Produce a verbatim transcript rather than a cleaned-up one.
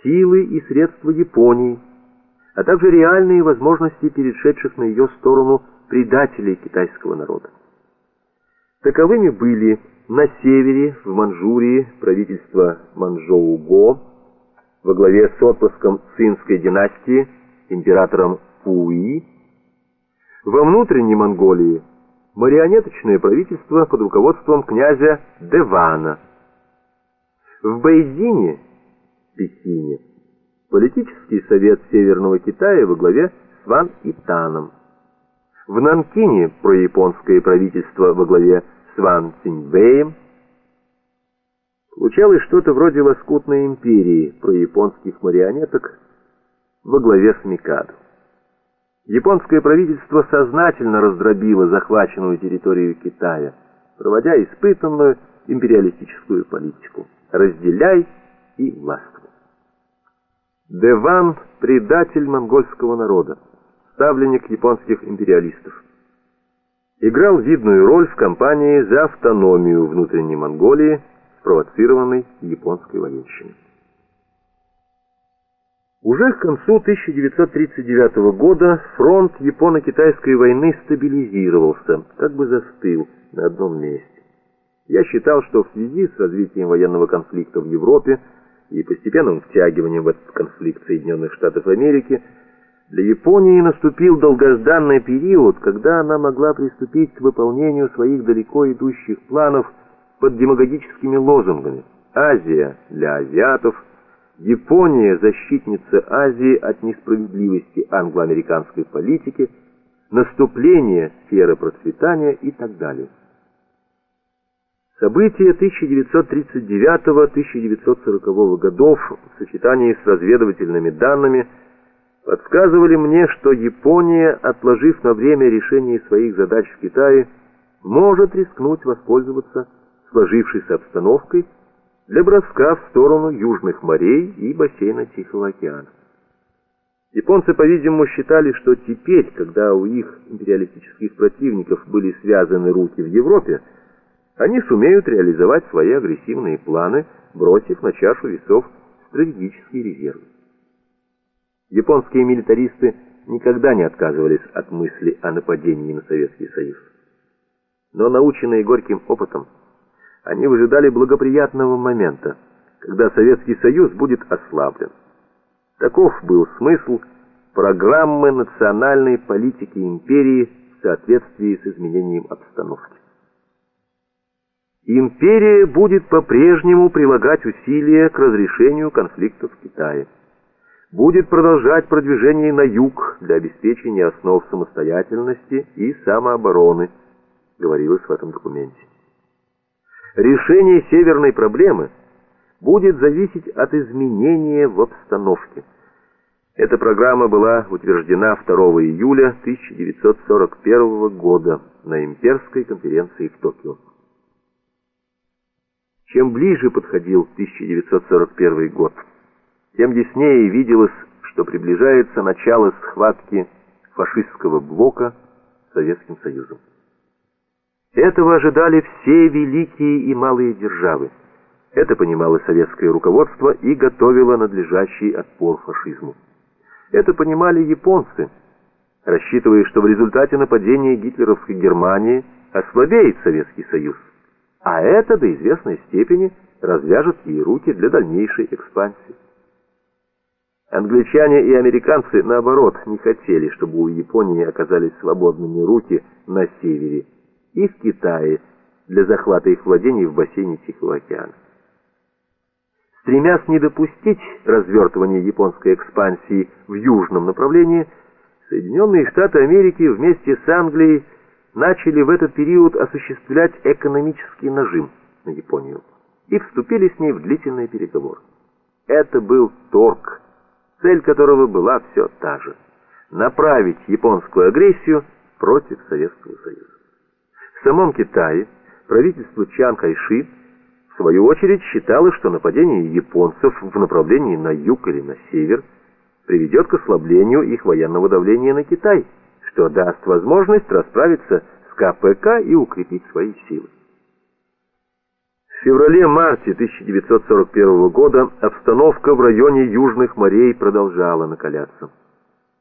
силы и средства Японии, а также реальные возможности перешедших на ее сторону предателей китайского народа. Таковыми были на севере, в Манчжурии, правительство Манчжоу-Го во главе с отпрыском цинской династии, императором Пуи, во внутренней Монголии марионеточное правительство под руководством князя Девана, в Бэйдине, Пекине, политический совет Северного Китая во главе с Ван Итаном, в Нанкине прояпонское правительство во главе с Ван Циньбэем. Получалось что-то вроде лоскутной империи прояпонских марионеток во главе с Микадо. Японское правительство сознательно раздробило захваченную территорию Китая, проводя испытанную империалистическую политику «разделяй и властвуй». Деван – предатель монгольского народа, ставленник японских империалистов. Играл видную роль в кампании за автономию внутренней Монголии, спровоцированной японской военщиной. Уже к концу тысяча девятьсот тридцать девятого года фронт японо-китайской войны стабилизировался, как бы застыл на одном месте. Я считал, что в связи с развитием военного конфликта в Европе и постепенным втягиванием в этот конфликт Соединенных Штатов Америки, для Японии наступил долгожданный период, когда она могла приступить к выполнению своих далеко идущих планов под демагогическими лозунгами: «Азия для азиатов», «Япония – защитница Азии от несправедливости англо-американской политики», «Наступление сферы процветания» и так далее. События тысяча девятьсот тридцать девятого — тысяча девятьсот сорокового годов в сочетании с разведывательными данными подсказывали мне, что Япония, отложив на время решение своих задач в Китае, может рискнуть воспользоваться сложившейся обстановкой для броска в сторону южных морей и бассейна Тихого океана. Японцы, по-видимому, считали, что теперь, когда у их империалистических противников были связаны руки в Европе, они сумеют реализовать свои агрессивные планы, бросив на чашу весов стратегические резервы. Японские милитаристы никогда не отказывались от мысли о нападении на Советский Союз. Но, наученные горьким опытом, они выжидали благоприятного момента, когда Советский Союз будет ослаблен. Таков был смысл программы национальной политики империи в соответствии с изменением обстановки. Империя будет по-прежнему прилагать усилия к разрешению конфликтов в Китае, будет продолжать продвижение на юг для обеспечения основ самостоятельности и самообороны, говорилось в этом документе. Решение северной проблемы будет зависеть от изменения в обстановке. Эта программа была утверждена второго июля тысяча девятьсот сорок первого года на Имперской конференции в Токио. Чем ближе подходил тысяча девятьсот сорок первый год, тем яснее виделось, что приближается начало схватки фашистского блока с Советским Союзом. Этого ожидали все великие и малые державы. Это понимало советское руководство и готовило надлежащий отпор фашизму. Это понимали японцы, рассчитывая, что в результате нападения гитлеровской Германии ослабеет Советский Союз, а это до известной степени развяжет ей руки для дальнейшей экспансии. Англичане и американцы, наоборот, не хотели, чтобы у Японии оказались свободными руки на севере и в Китае для захвата их владений в бассейне Тихого океана. Стремясь не допустить развертывания японской экспансии в южном направлении, Соединенные Штаты Америки вместе с Англией начали в этот период осуществлять экономический нажим на Японию и вступили с ней в длительные переговоры. Это был торг, цель которого была все та же – направить японскую агрессию против Советского Союза. В самом Китае правительство Чан Кайши в свою очередь считало, что нападение японцев в направлении на юг или на север приведет к ослаблению их военного давления на Китай, что даст возможность расправиться с ка пэ ка и укрепить свои силы. В феврале-марте тысяча девятьсот сорок первого года обстановка в районе Южных морей продолжала накаляться.